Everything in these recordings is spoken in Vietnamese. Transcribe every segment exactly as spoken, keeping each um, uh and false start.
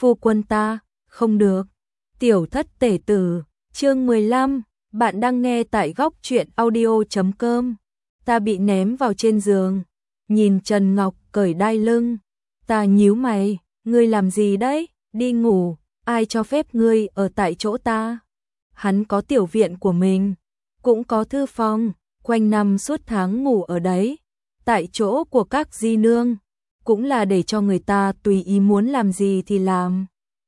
Phu quân ta, không được. Tiểu thất tể tử, chương mười lăm, bạn đang nghe tại góc truyện audio chấm com. Ta bị ném vào trên giường, nhìn Trần Ngọc cởi đai lưng. Ta nhíu mày, ngươi làm gì đấy, đi ngủ, ai cho phép ngươi ở tại chỗ ta? Hắn có tiểu viện của mình, cũng có thư phòng, quanh năm suốt tháng ngủ ở đấy. Tại chỗ của các di nương, cũng là để cho người ta tùy ý muốn làm gì thì làm.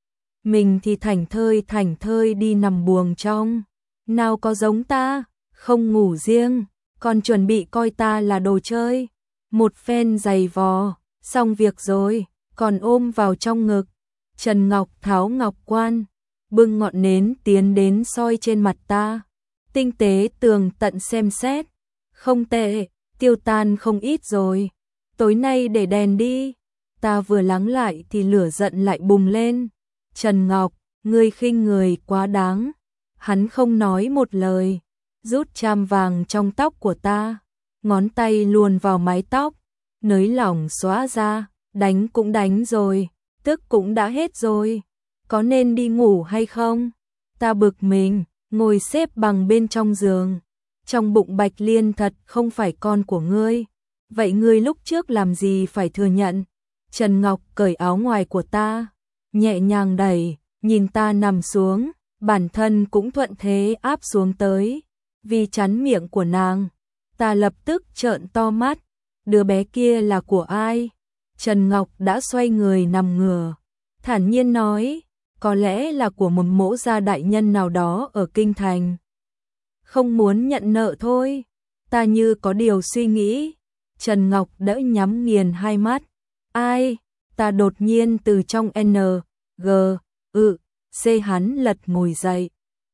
Mình thì thảnh thơi thảnh thơi đi nằm buồng trong. Nào có giống ta, không ngủ riêng, còn chuẩn bị coi ta là đồ chơi. Một phen giày vò, xong việc rồi, còn ôm vào trong ngực. Trần Ngọc tháo ngọc quan, bưng ngọn nến tiến đến soi trên mặt ta. Tinh tế tường tận xem xét, không tệ, tiêu tan không ít rồi. Tối nay để đèn đi. Ta vừa lắng lại thì lửa giận lại bùng lên. Trần Ngọc, ngươi khinh người quá đáng. Hắn không nói một lời, rút cham vàng trong tóc của ta, ngón tay luồn vào mái tóc, nới lỏng xóa ra, đánh cũng đánh rồi, tức cũng đã hết rồi, có nên đi ngủ hay không? Ta bực mình, ngồi xếp bằng bên trong giường, trong bụng Bạch Liên thật không phải con của ngươi, vậy ngươi lúc trước làm gì phải thừa nhận? Trần Ngọc cởi áo ngoài của ta, nhẹ nhàng đẩy, nhìn ta nằm xuống, bản thân cũng thuận thế áp xuống tới, vì chắn miệng của nàng. Ta lập tức trợn to mắt, đứa bé kia là của ai? Trần Ngọc đã xoay người nằm ngửa, thản nhiên nói, có lẽ là của một mỗ gia đại nhân nào đó ở kinh thành. Không muốn nhận nợ thôi. Ta như có điều suy nghĩ. Trần Ngọc đỡ nhắm nghiền hai mắt. Ai? Ta đột nhiên từ trong N, G, ự, C hắn lật ngồi dậy.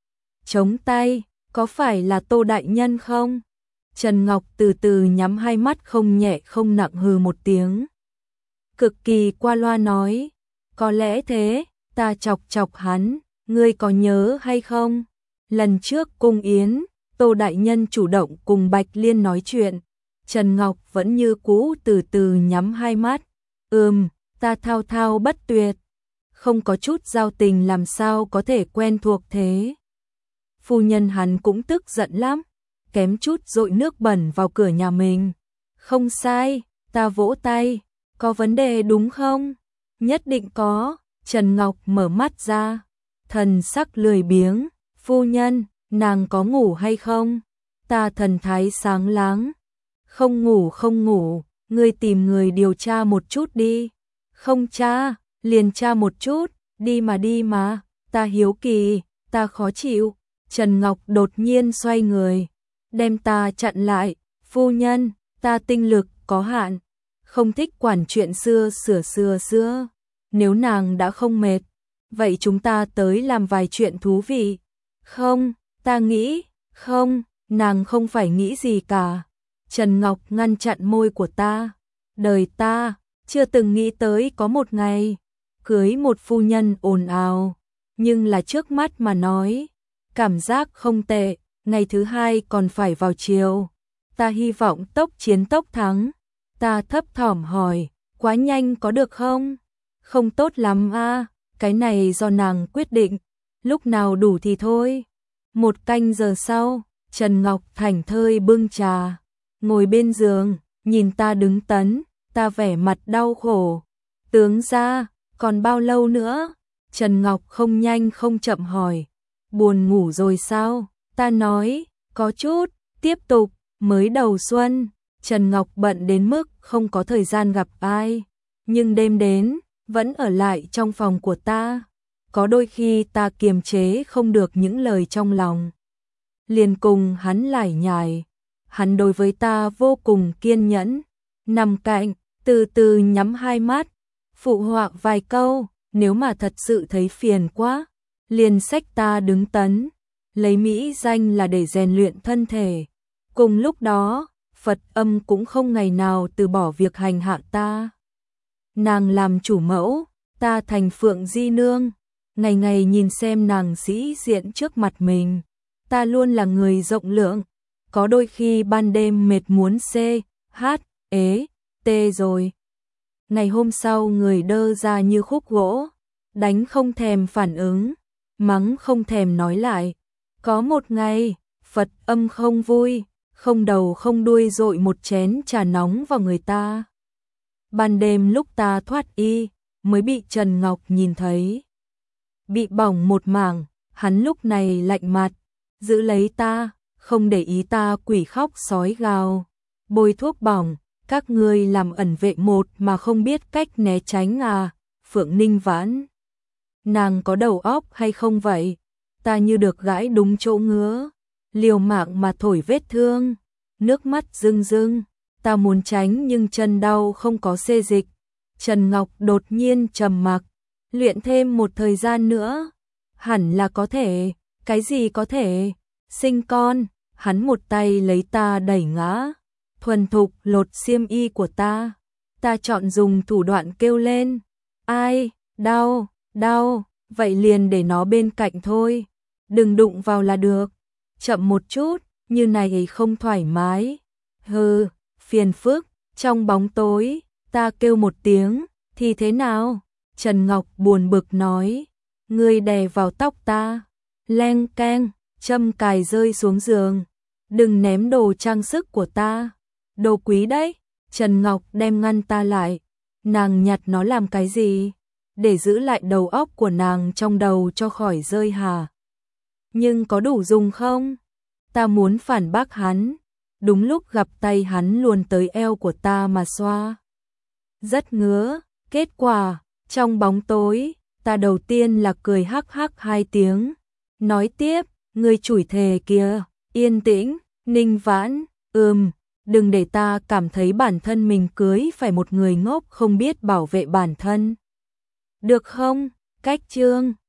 Chống tay, có phải là Tô đại nhân không? Trần Ngọc từ từ nhắm hai mắt không nhẹ không nặng hừ một tiếng. Cực kỳ qua loa nói, có lẽ thế. Ta chọc chọc hắn, ngươi có nhớ hay không? Lần trước cung yến, Tô đại nhân chủ động cùng Bạch Liên nói chuyện. Trần Ngọc vẫn như cũ từ từ nhắm hai mắt. Ừm, ta thao thao bất tuyệt. Không có chút giao tình làm sao có thể quen thuộc thế. Phu nhân hắn cũng tức giận lắm, kém chút dội nước bẩn vào cửa nhà mình. Không sai, ta vỗ tay, có vấn đề đúng không? Nhất định có. Trần Ngọc mở mắt ra, thần sắc lười biếng, phu nhân, nàng có ngủ hay không? Ta thần thái sáng láng, không ngủ không ngủ, ngươi tìm người điều tra một chút đi. Không tra, liền tra một chút, đi mà đi mà, ta hiếu kỳ, ta khó chịu. Trần Ngọc đột nhiên xoay người, đem ta chặn lại, phu nhân, ta tinh lực có hạn, không thích quản chuyện xưa sửa xưa xưa. Nếu nàng đã không mệt, vậy chúng ta tới làm vài chuyện thú vị. Không, ta nghĩ, không, nàng không phải nghĩ gì cả. Trần Ngọc ngăn chặn môi của ta. Đời ta, chưa từng nghĩ tới có một ngày, cưới một phu nhân ồn ào. Nhưng là trước mắt mà nói, cảm giác không tệ, ngày thứ hai còn phải vào chiều. Ta hy vọng tốc chiến tốc thắng. Ta thấp thỏm hỏi, quá nhanh có được không? Không tốt lắm a, à, cái này do nàng quyết định, lúc nào đủ thì thôi. Một canh giờ sau, Trần Ngọc thảnh thơi bưng trà, ngồi bên giường, nhìn ta đứng tấn, ta vẻ mặt đau khổ. Tướng gia, còn bao lâu nữa? Trần Ngọc không nhanh không chậm hỏi, buồn ngủ rồi sao? Ta nói, có chút, tiếp tục, mới đầu xuân, Trần Ngọc bận đến mức không có thời gian gặp ai, nhưng đêm đến, vẫn ở lại trong phòng của ta. Có đôi khi ta kiềm chế không được những lời trong lòng, liền cùng hắn lải nhải. Hắn đối với ta vô cùng kiên nhẫn, nằm cạnh, từ từ nhắm hai mắt, phụ họa vài câu, nếu mà thật sự thấy phiền quá, liền xách ta đứng tấn, lấy mỹ danh là để rèn luyện thân thể. Cùng lúc đó, Phật âm cũng không ngày nào từ bỏ việc hành hạ ta. Nàng làm chủ mẫu, ta thành phượng di nương, ngày ngày nhìn xem nàng sĩ diện trước mặt mình. Ta luôn là người rộng lượng, có đôi khi ban đêm mệt muốn c, hát, ế, tê rồi. Ngày hôm sau người đơ ra như khúc gỗ, đánh không thèm phản ứng, mắng không thèm nói lại. Có một ngày, Phật âm không vui, không đầu không đuôi dội một chén trà nóng vào người ta. Ban đêm lúc ta thoát y, mới bị Trần Ngọc nhìn thấy. Bị bỏng một mảng, hắn lúc này lạnh mặt, giữ lấy ta, không để ý ta quỷ khóc sói gào. Bôi thuốc bỏng, các ngươi làm ẩn vệ một mà không biết cách né tránh à, Phượng Ninh Vãn. Nàng có đầu óc hay không vậy? Ta như được gãi đúng chỗ ngứa, liều mạng mà thổi vết thương, nước mắt rưng rưng, ta muốn tránh nhưng chân đau không có xê dịch. Trần Ngọc đột nhiên trầm mặc, luyện thêm một thời gian nữa, hẳn là có thể, cái gì có thể, sinh con, hắn một tay lấy ta đẩy ngã, thuần thục lột xiêm y của ta, ta chọn dùng thủ đoạn kêu lên, ai, đau, đau, vậy liền để nó bên cạnh thôi, đừng đụng vào là được, chậm một chút, như này không thoải mái, hừ, phiền phức, trong bóng tối, ta kêu một tiếng, thì thế nào? Trần Ngọc buồn bực nói, ngươi đè vào tóc ta, leng keng, châm cài rơi xuống giường, đừng ném đồ trang sức của ta, đồ quý đấy. Trần Ngọc đem ngăn ta lại, nàng nhặt nó làm cái gì? Để giữ lại đầu óc của nàng trong đầu cho khỏi rơi hả? Nhưng có đủ dùng không? Ta muốn phản bác hắn, đúng lúc gặp tay hắn luồn tới eo của ta mà xoa. Rất ngứa, kết quả, trong bóng tối, ta đầu tiên là cười hắc hắc hai tiếng, nói tiếp, ngươi chủi thề kìa, yên tĩnh, Ninh Vãn, ừm, đừng để ta cảm thấy bản thân mình cưới phải một người ngốc không biết bảo vệ bản thân. Được không? Cách chương